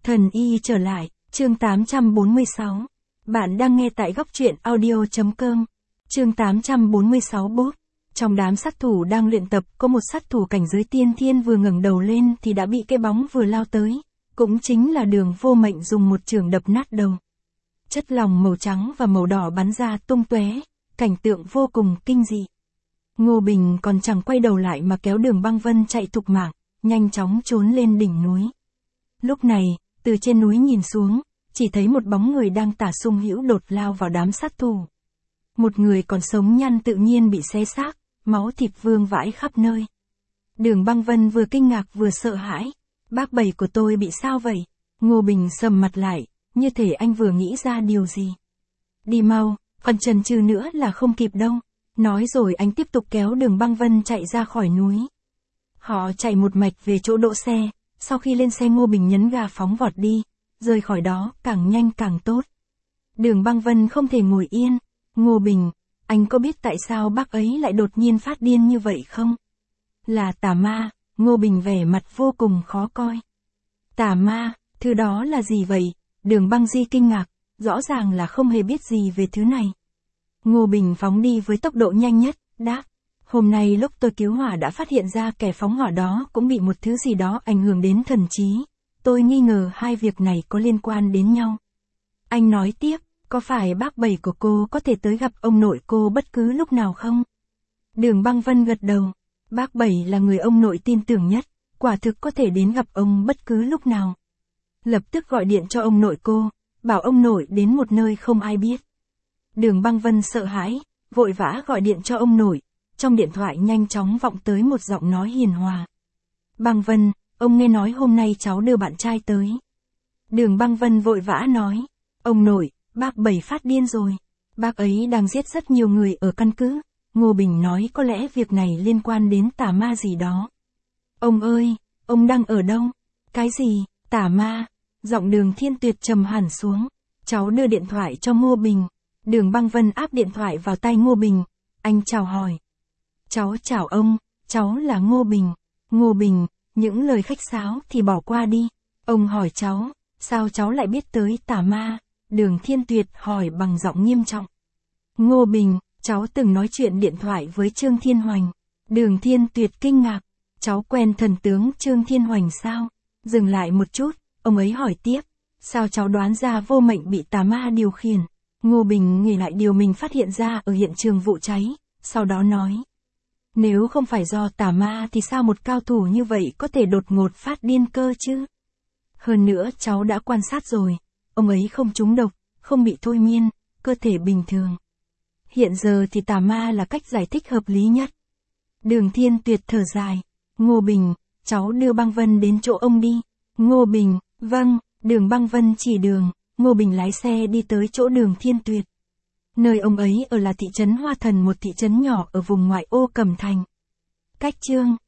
Thần y trở lại, chương 846. Bạn đang nghe tại góc truyện audio.com. Chương 846 bốt. Trong đám sát thủ đang luyện tập, có một sát thủ cảnh giới tiên thiên vừa ngẩng đầu lên thì đã bị cái bóng vừa lao tới. Cũng chính là Đường Vô Mệnh dùng một chưởng đập nát đầu. Chất lỏng màu trắng và màu đỏ bắn ra tung tóe, cảnh tượng vô cùng kinh dị. Ngô Bình còn chẳng quay đầu lại mà kéo Đường Băng Vân chạy thục mạng, nhanh chóng trốn lên đỉnh núi. Lúc này, từ trên núi nhìn xuống, chỉ thấy một bóng người đang tả sung hữu đột lao vào đám sát thủ. Một người còn sống nhăn tự nhiên bị xé xác, máu thịt vương vãi khắp nơi. Đường Băng Vân vừa kinh ngạc vừa sợ hãi. Bác Bảy của tôi bị sao vậy? Ngô Bình sầm mặt lại, như thể anh vừa nghĩ ra điều gì. Đi mau, còn chần chừ nữa là không kịp đâu. Nói rồi anh tiếp tục kéo Đường Băng Vân chạy ra khỏi núi. Họ chạy một mạch về chỗ đỗ xe. Sau khi lên xe Ngô Bình nhấn ga phóng vọt đi, rời khỏi đó càng nhanh càng tốt. Đường Băng Vân không thể ngồi yên. Ngô Bình, anh có biết tại sao bác ấy lại đột nhiên phát điên như vậy không? Là tà ma. Ngô Bình vẻ mặt vô cùng khó coi. Tà ma, thứ đó là gì vậy? Đường Băng Di kinh ngạc, rõ ràng là không hề biết gì về thứ này. Ngô Bình phóng đi với tốc độ nhanh nhất, đáp. Hôm nay lúc tôi cứu hỏa đã phát hiện ra kẻ phóng hỏa đó cũng bị một thứ gì đó ảnh hưởng đến thần trí. Tôi nghi ngờ hai việc này có liên quan đến nhau. Anh nói tiếp, có phải bác Bảy của cô có thể tới gặp ông nội cô bất cứ lúc nào không? Đường Băng Vân gật đầu. Bác Bảy là người ông nội tin tưởng nhất, quả thực có thể đến gặp ông bất cứ lúc nào. Lập tức gọi điện cho ông nội cô, bảo ông nội đến một nơi không ai biết. Đường Băng Vân sợ hãi, vội vã gọi điện cho ông nội. Trong điện thoại nhanh chóng vọng tới một giọng nói hiền hòa. Băng Vân, ông nghe nói hôm nay cháu đưa bạn trai tới. Đường Băng Vân vội vã nói. Ông nội, bác Bảy phát điên rồi. Bác ấy đang giết rất nhiều người ở căn cứ. Ngô Bình nói có lẽ việc này liên quan đến tà ma gì đó. Ông ơi, ông đang ở đâu? Cái gì, tà ma? Giọng Đường Thiên Tuyệt trầm hẳn xuống. Cháu đưa điện thoại cho Ngô Bình. Đường Băng Vân áp điện thoại vào tay Ngô Bình. Anh chào hỏi. Cháu chào ông, cháu là Ngô Bình. Ngô Bình, những lời khách sáo thì bỏ qua đi. Ông hỏi cháu, sao cháu lại biết tới tà ma? Đường Thiên Tuyệt hỏi bằng giọng nghiêm trọng. Ngô Bình, cháu từng nói chuyện điện thoại với Trương Thiên Hoành. Đường Thiên Tuyệt kinh ngạc. Cháu quen thần tướng Trương Thiên Hoành sao? Dừng lại một chút, ông ấy hỏi tiếp. Sao cháu đoán ra Vô Mệnh bị tà ma điều khiển? Ngô Bình nghĩ lại điều mình phát hiện ra ở hiện trường vụ cháy, sau đó nói. Nếu không phải do tà ma thì sao một cao thủ như vậy có thể đột ngột phát điên cơ chứ? Hơn nữa cháu đã quan sát rồi, ông ấy không trúng độc, không bị thôi miên, cơ thể bình thường. Hiện giờ thì tà ma là cách giải thích hợp lý nhất. Đường Thiên Tuyệt thở dài. Ngô Bình, cháu đưa Băng Vân đến chỗ ông đi. Ngô Bình, vâng, Đường Băng Vân chỉ đường, Ngô Bình lái xe đi tới chỗ Đường Thiên Tuyệt. Nơi ông ấy ở là thị trấn Hoa Thần, một thị trấn nhỏ ở vùng ngoại ô Cẩm Thành. Cách Chương